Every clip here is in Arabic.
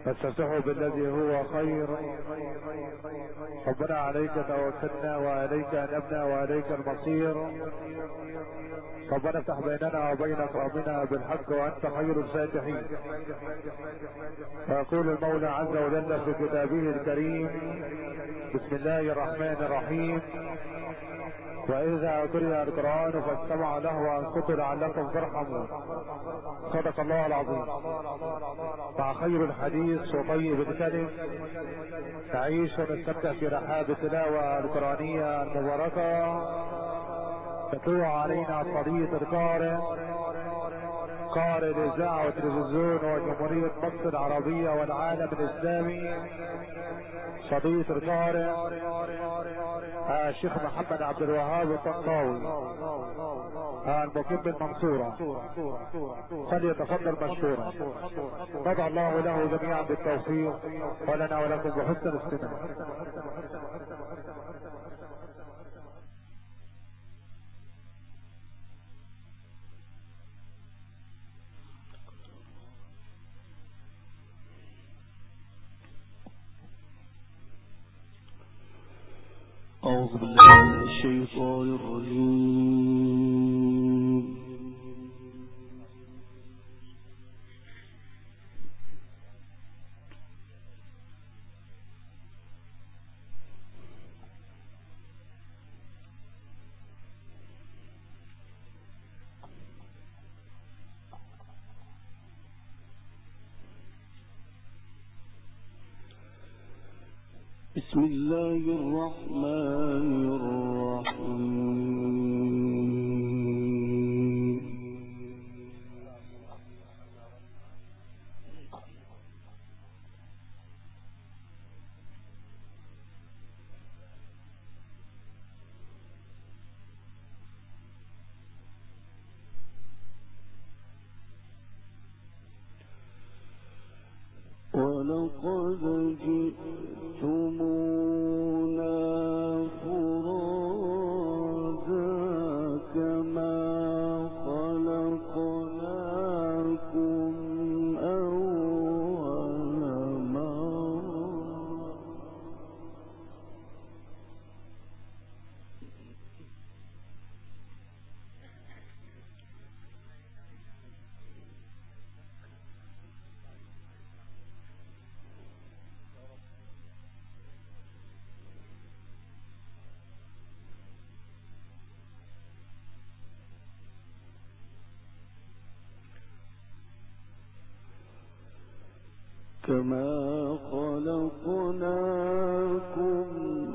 فاستفتحوا بالذي هو خير. ربنا عليك توكلنا وعليك انبنا وعليك المصير. ربنا افتح بيننا وبين قومنا بالحق وانت خير الفاتحين. ويقول المولى عز وجل في كتابه الكريم: بسم الله الرحمن الرحيم. وإذا قرئ القرآن فاستمعوا له وانصتوا لعلكم ترحمون. صدق الله العظيم. مع خير الحديث وطيب الكلم نعيش ونستمتع في رحاب التلاوة القرآنية المباركة تتلو علينا طريق القارئ قارئ الإذاعة والتلفزيون وجمهورية مصر العربية والعالم الإسلامي، صديق القارئ الشيخ محمد عبد الوهاب الطنطاوي المقيم بالمنصورة، فليتفضل مشكورا. ندعو الله له جميعا بالتوفيق ولنا ولكم بحسن الاستماع. أعوذ بالله من الشيطان الرجيم. بسم الله الرحمن الرحيم. ولقد جئتمونا فرادا كما خلقناكم أول مرة. كما خلقناكم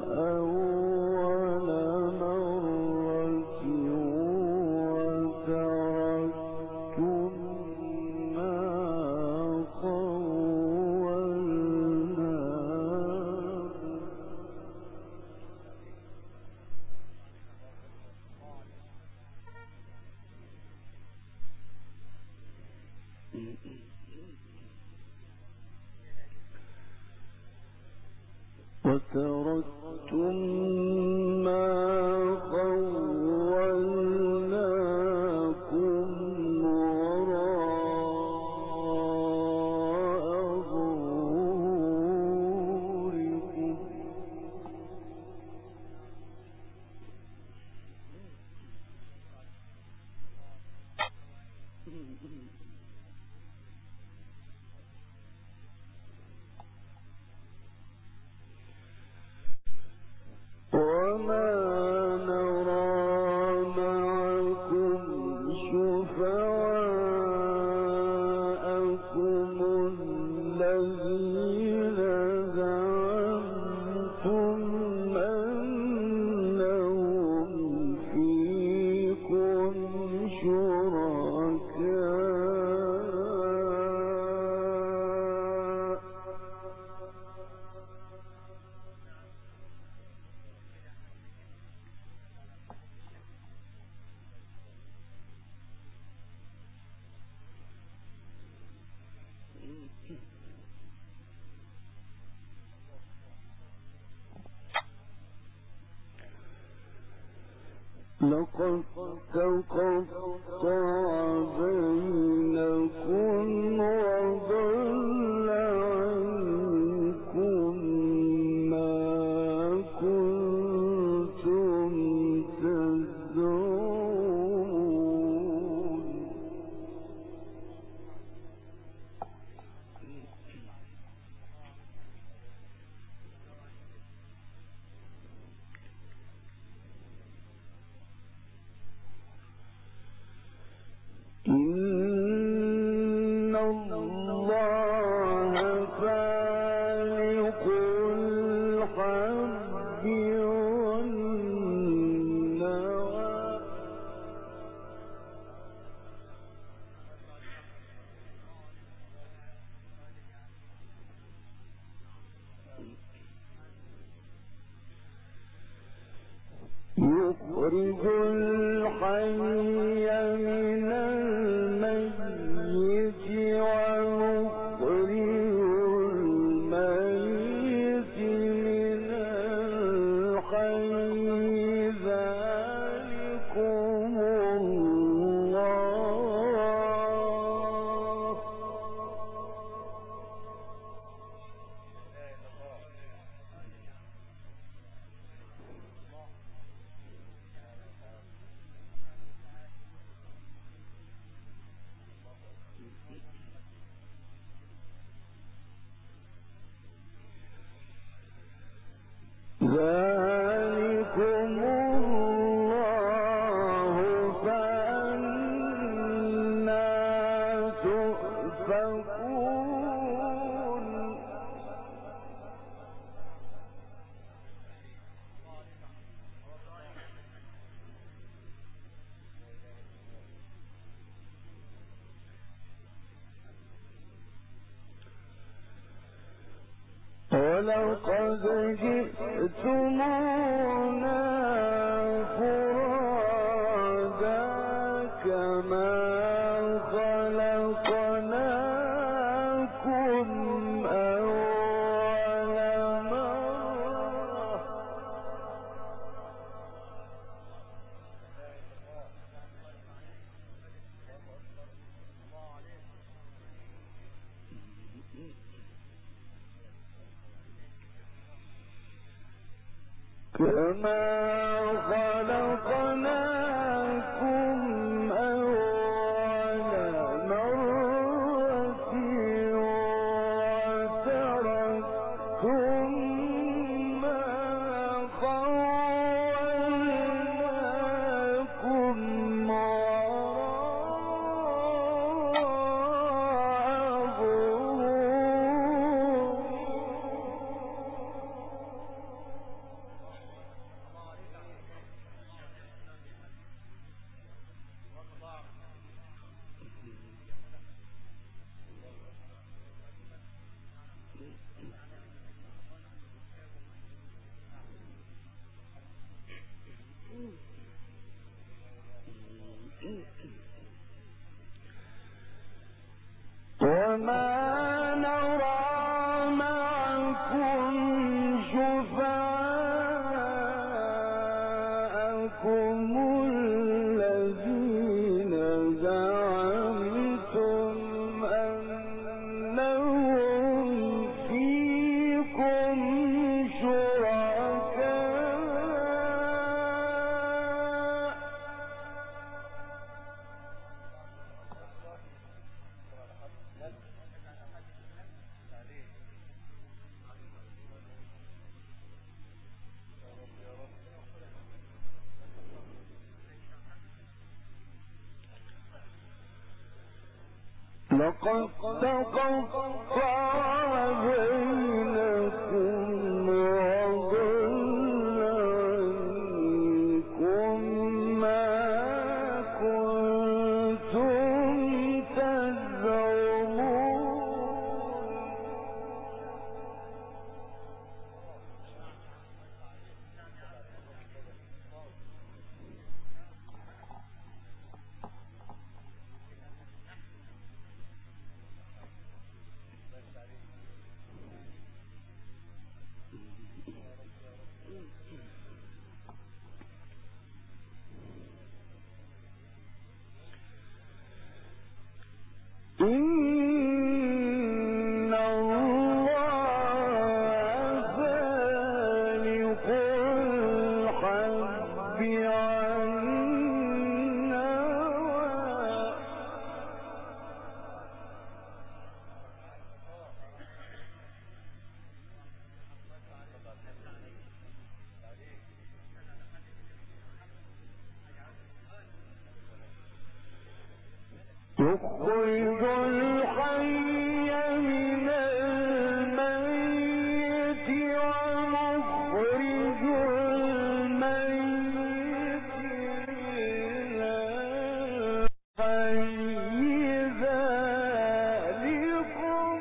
أول مرة وتركتم ما خولناكم. وتركتم ما خولناكم وراء ظهوركم. وما نرى معكم شفعاءكم الذين زعمتم أنهم فيكم شركاء لقد تقطع بينكم وضل عنكم إن الله فالق الحب والنوى يخرج الحي من الميت ويخرج الميت من الحي ذلكم الله ذلكم الله فأنى تؤفكون ولقد جئتمونا فرادا كما خلقناكم أول مرة كما خلقناكم أول مرة وتركتم ما خولناكم وراء وما نرى معكم شفعاءكم الذين زعمتم أنهم فيكم شركاء لقد تقطع بينكم وضل عنكم ما كنتم تزعمون يخرج الحي من الميت ومخرج الميت من الحي ذلكم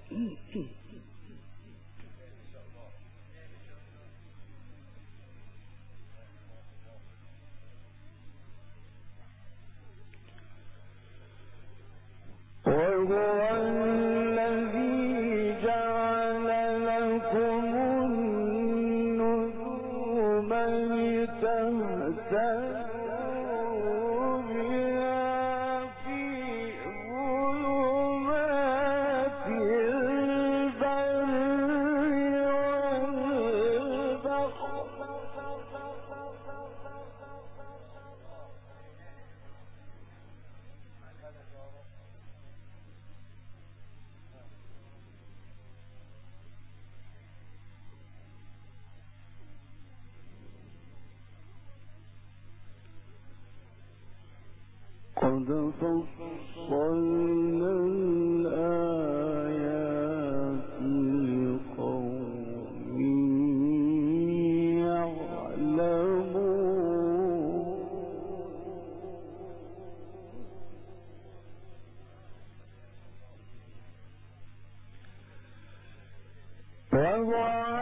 قد فصلنا الآيات لقوم يعلمون وهو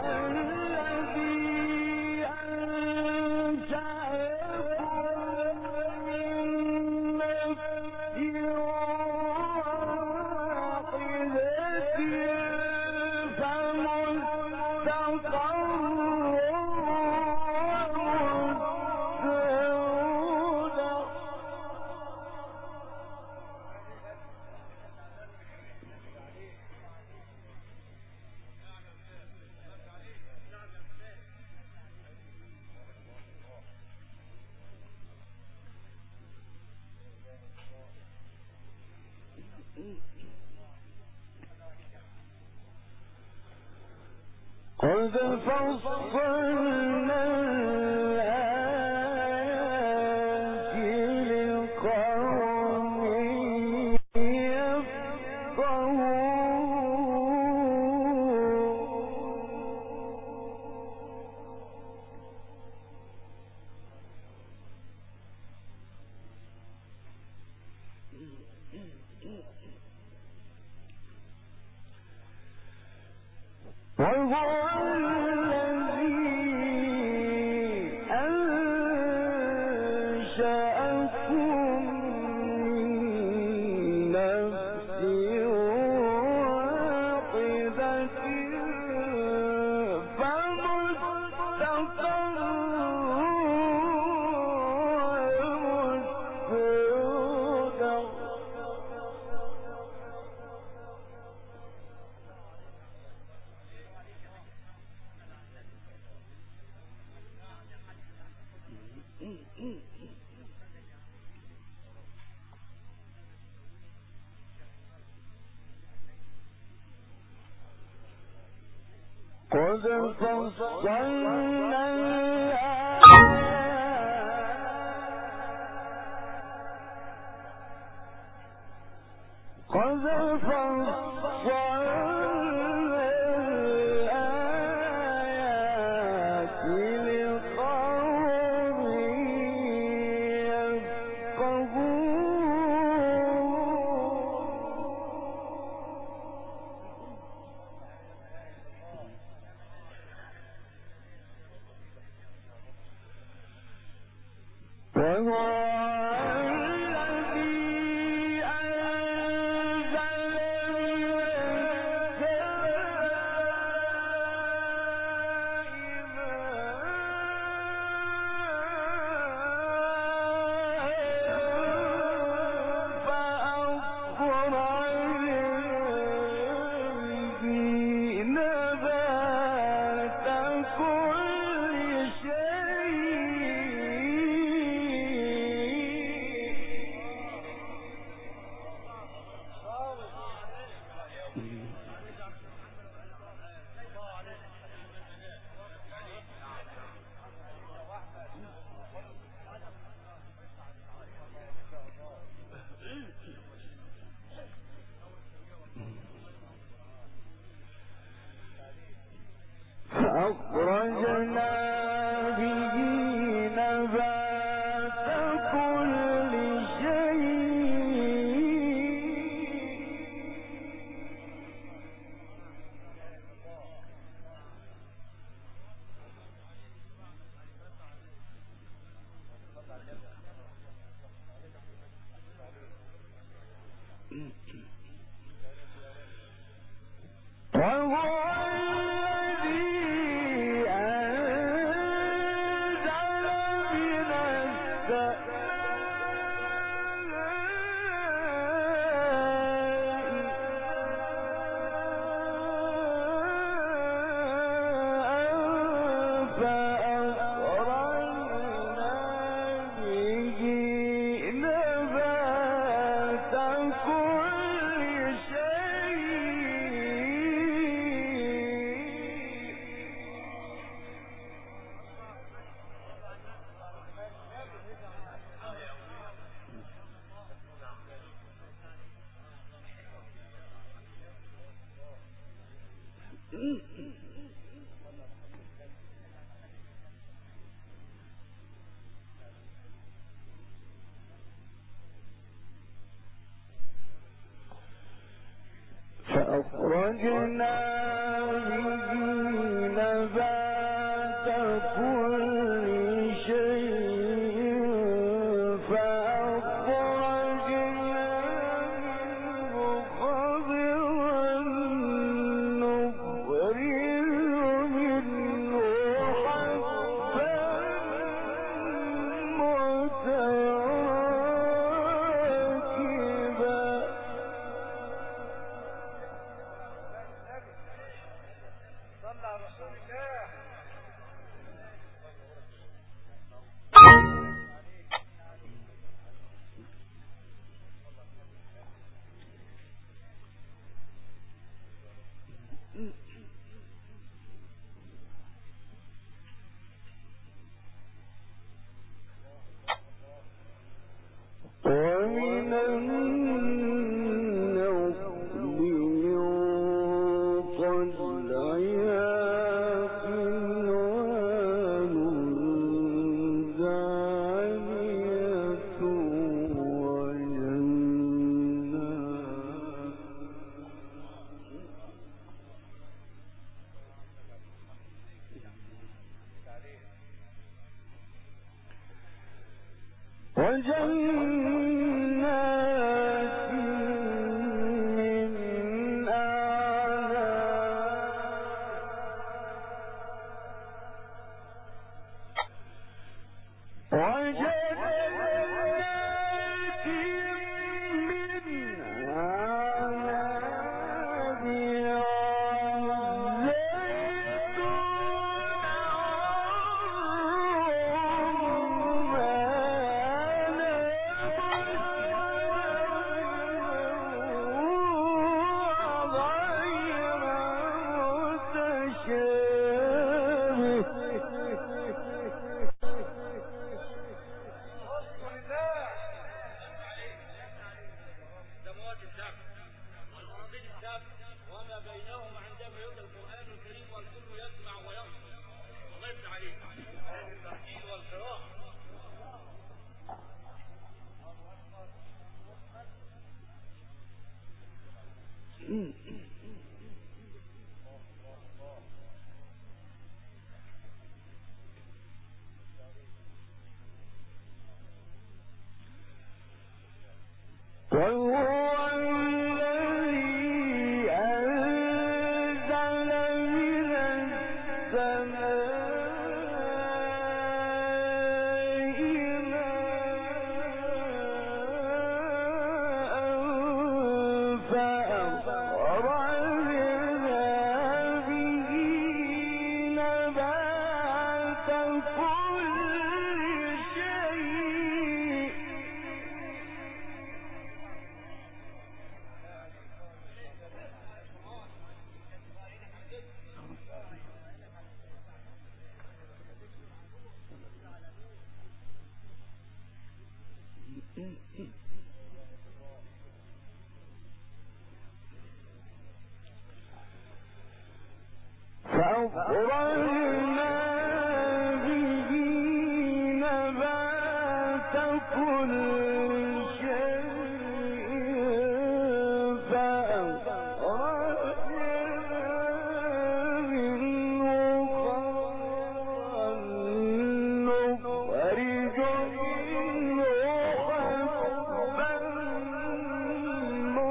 قد فصلنا الآيات لقوم يفقهون وهو قد فصلنا الآيات لقوم يفقهون فأخرجنا به نبات كل شيء فأخرجنا منه خضرا نخرج منه حبا متراكبا ومن النخل من طلعها قنوان دانية وجنات من أعناب وجنات من أعناب وهو الذي أنزل من السماء ماء فأخرجنا به نبات كل شيء فأخرجنا به نبات كل شيء فأخرجنا منه خضرا نخرج منه حبا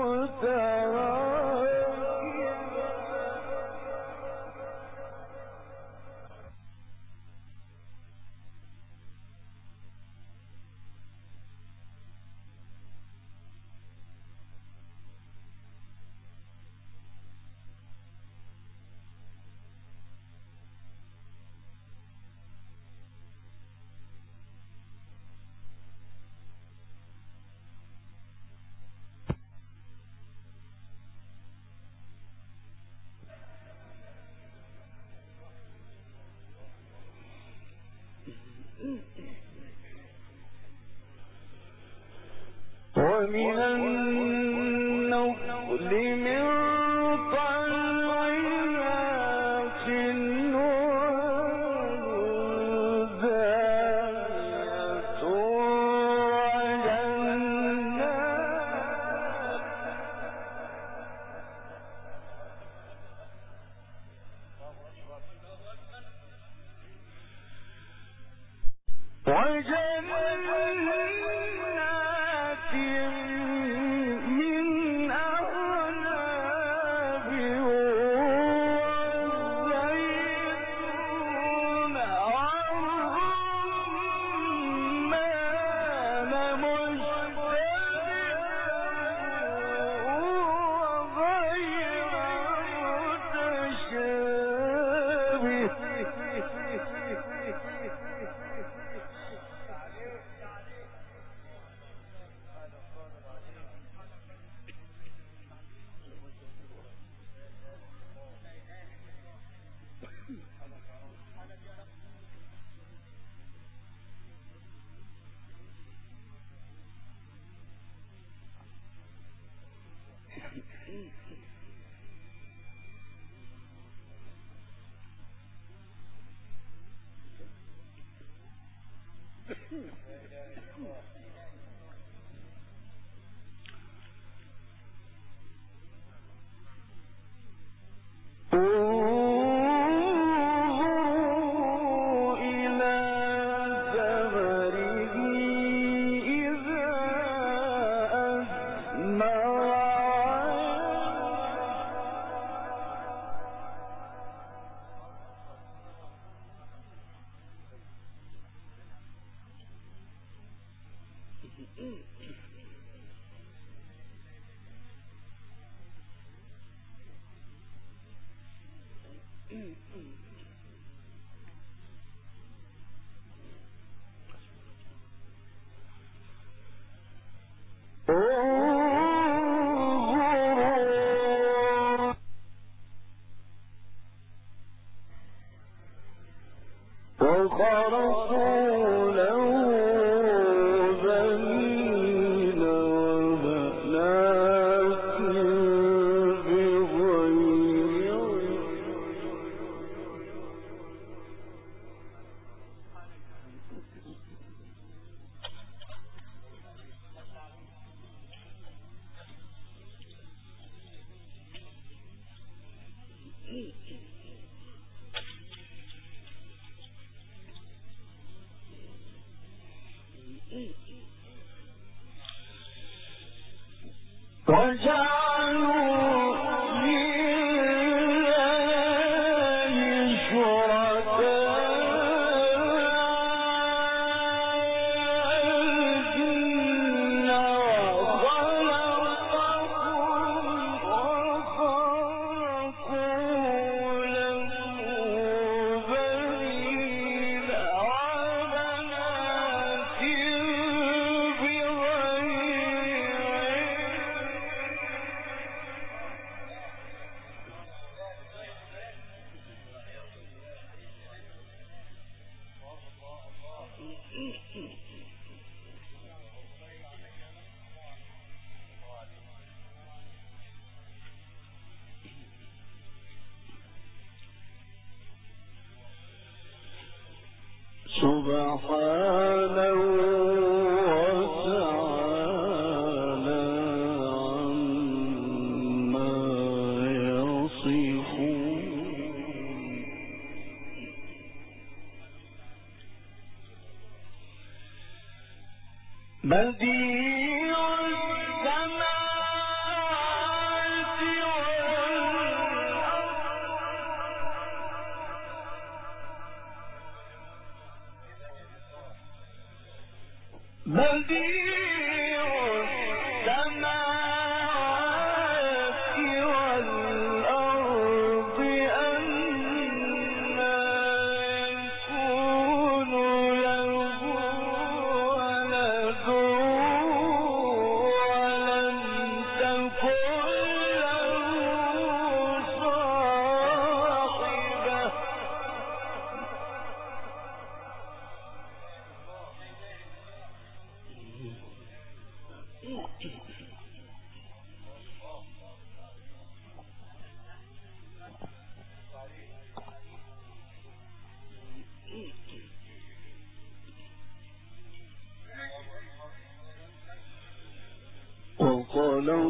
ومن النخل من طلعها قنوان دانية وجنات من أعناب والزيتون والرمان مشتبها وغير متشابه وخرقوا له بنين وبنات بغير وجعلوا لله شركاء الجن وخلقهم وخرقوا له بنين وبنات سبحانه وتعالى عما يصفون بديع السماوات والأرض بديع السماوات والأرض أنى يكون له ولد ولم تكن له صاحبة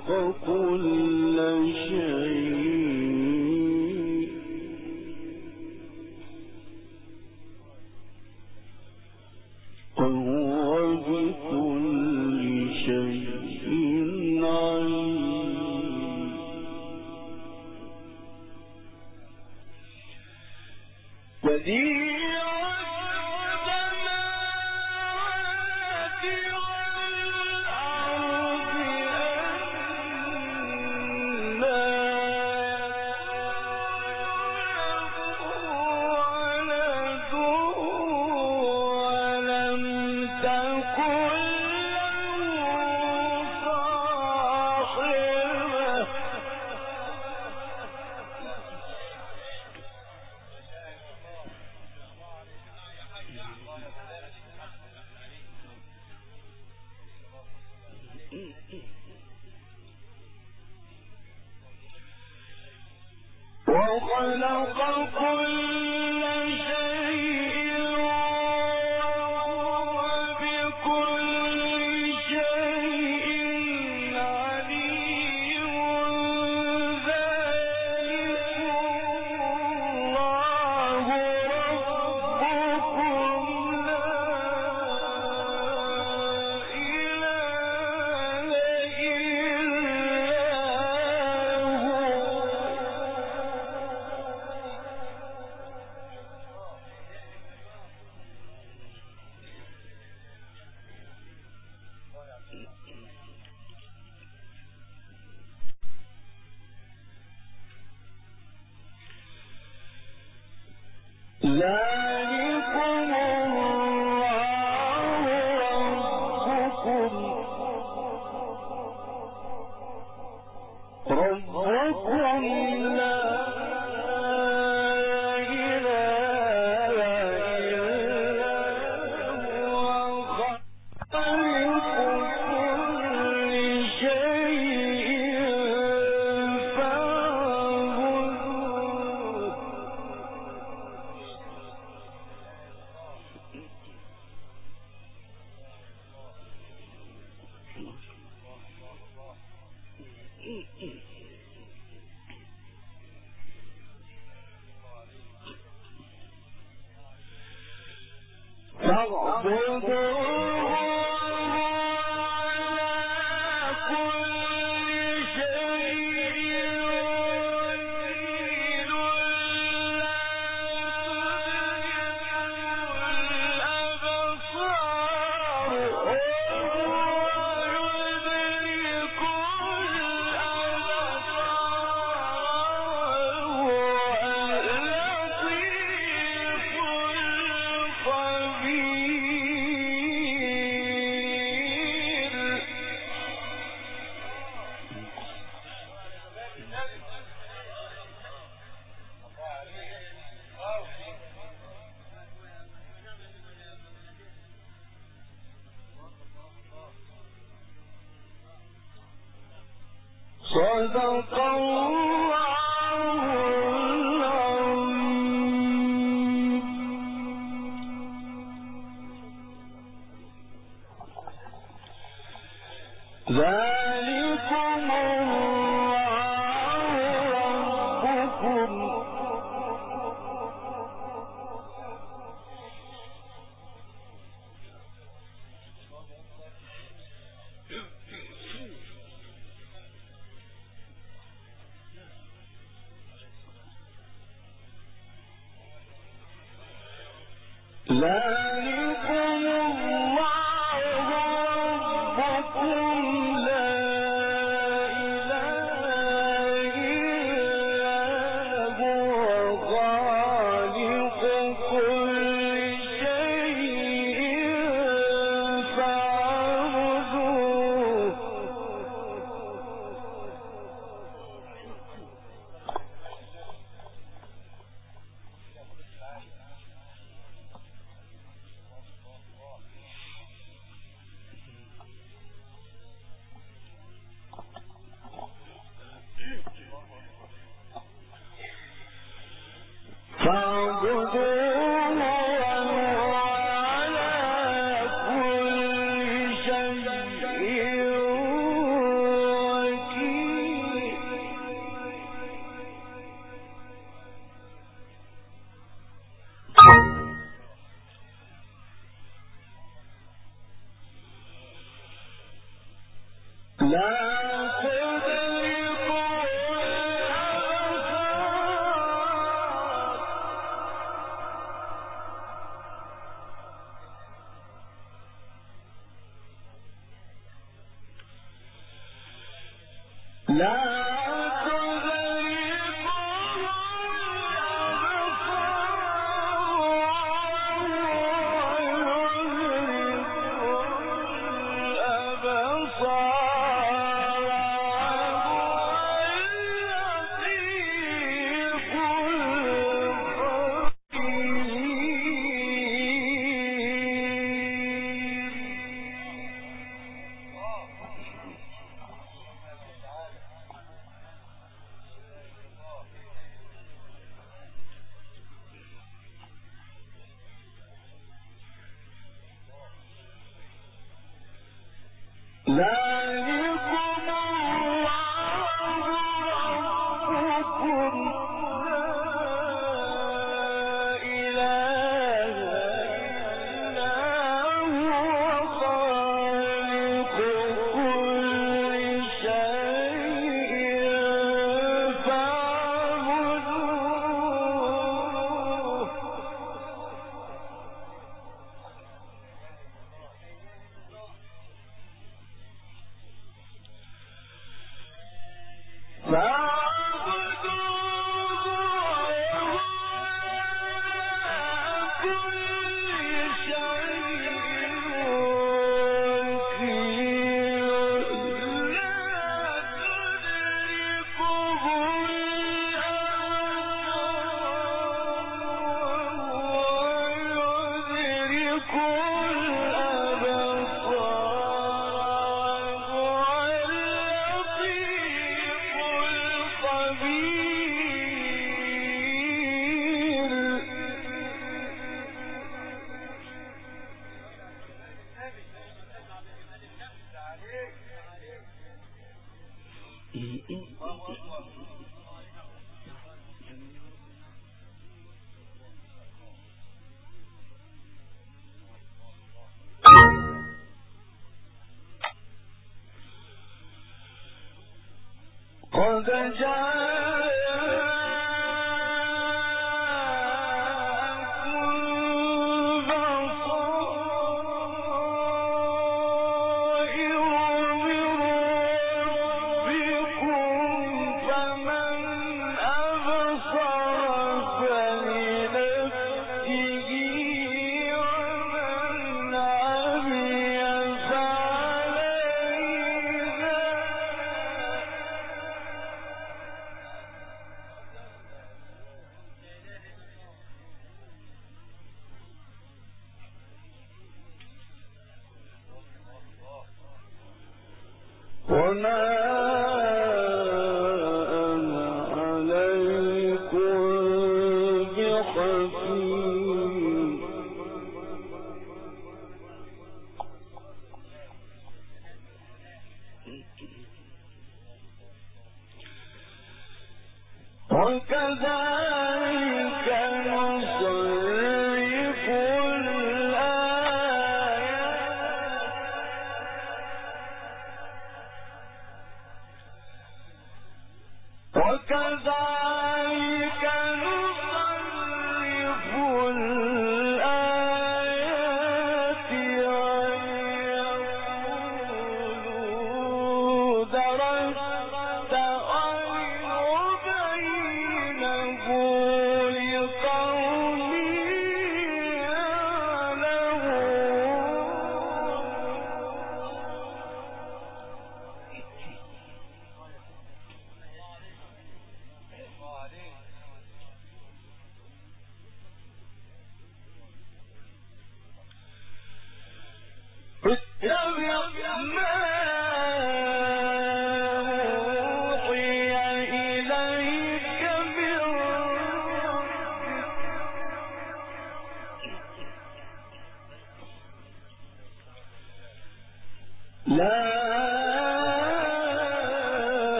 كل شيء وهو بكل شيء عليم بديع السماوات والأرض ولم تكن له صاحبة وخلق كل شيء وهو بكل شيء عليم ذلكم الله ربكم لا إله ذلكم الله ربكم لا إله إلا هو خالق كل شيء فاعبدوه فاعبدوه على كل شيء وكيل لا الأبصار وهو يدرك الأبصار وهو اللطيف صدق الله العظيم ذلكم الله ربكم ذلكم الله ربكم لا إله إلا هو خالق كل شيء فاعبدوه فاعبدوه وهو على كل شيء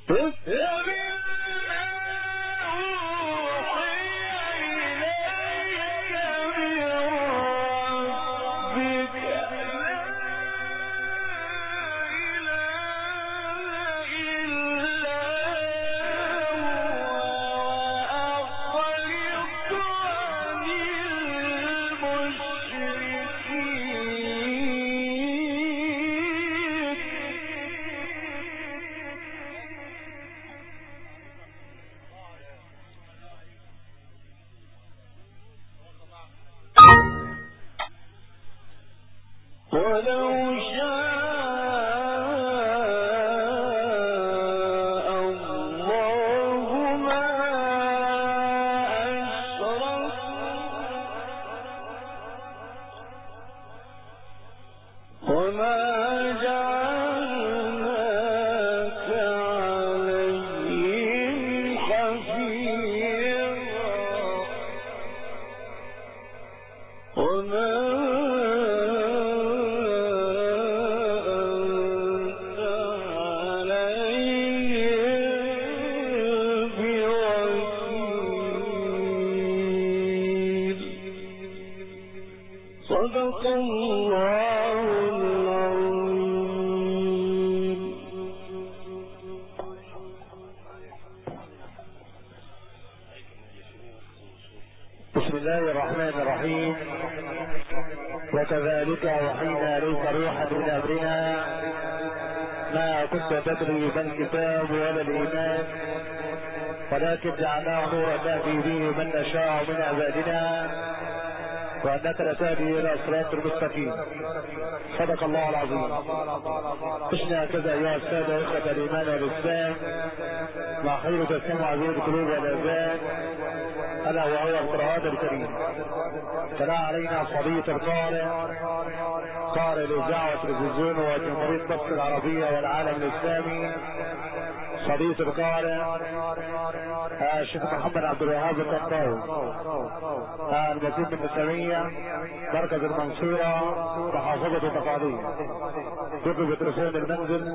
بسم الله الرحمن الرحيم. وكذلك وحينا إليك روحا من أمرنا ما كنت تدري ما الكتاب ولا الإيمان ولكن جعلناه نورا نهدي به من نشاء من عبادنا وأنك لتهدي إلى صراط المستقيم. صدق الله العظيم. عشنا هكذا أيها السادة إخوة الإيمان والإسلام مع خير تسمع به القلوب والآذان ألا وهو القرآن الكريم. تلا علينا فضيلة قارئ الإذاعة والتلفزيون وجمهورية مصر العربية والعالم الإسلامي فضيلة القارئ الشيخ محمد عبد الوهاب القطاوي المسجد من الإسلامية مركز المنصورة محافظة التقاضية. يطلب تليفون المنزل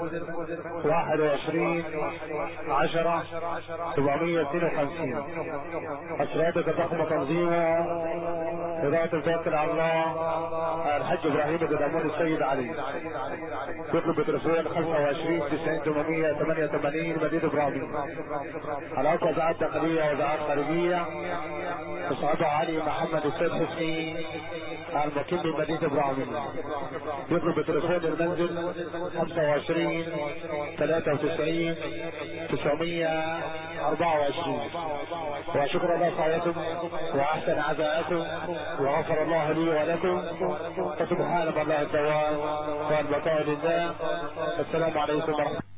21/10/752. أسرادك ضخم تنظيمه إدارة التوكل على الله الحاج إبراهيم بن أمون السيد علي. يطلب تليفون 25/90/888 مدينة إبراهيم. علاقة وزارات داخلية وزارات خارجية إصابة علي محمد السيد حسني المقيم بمدينة إبراهيم. يطلب تليفون المنزل 25/93/924. وشكرا الله سعيكم وأحسن عزاءكم وغفر الله لي ولكم فسبحان الله الدوام والبقاء لله. السلام عليكم ورحمة الله.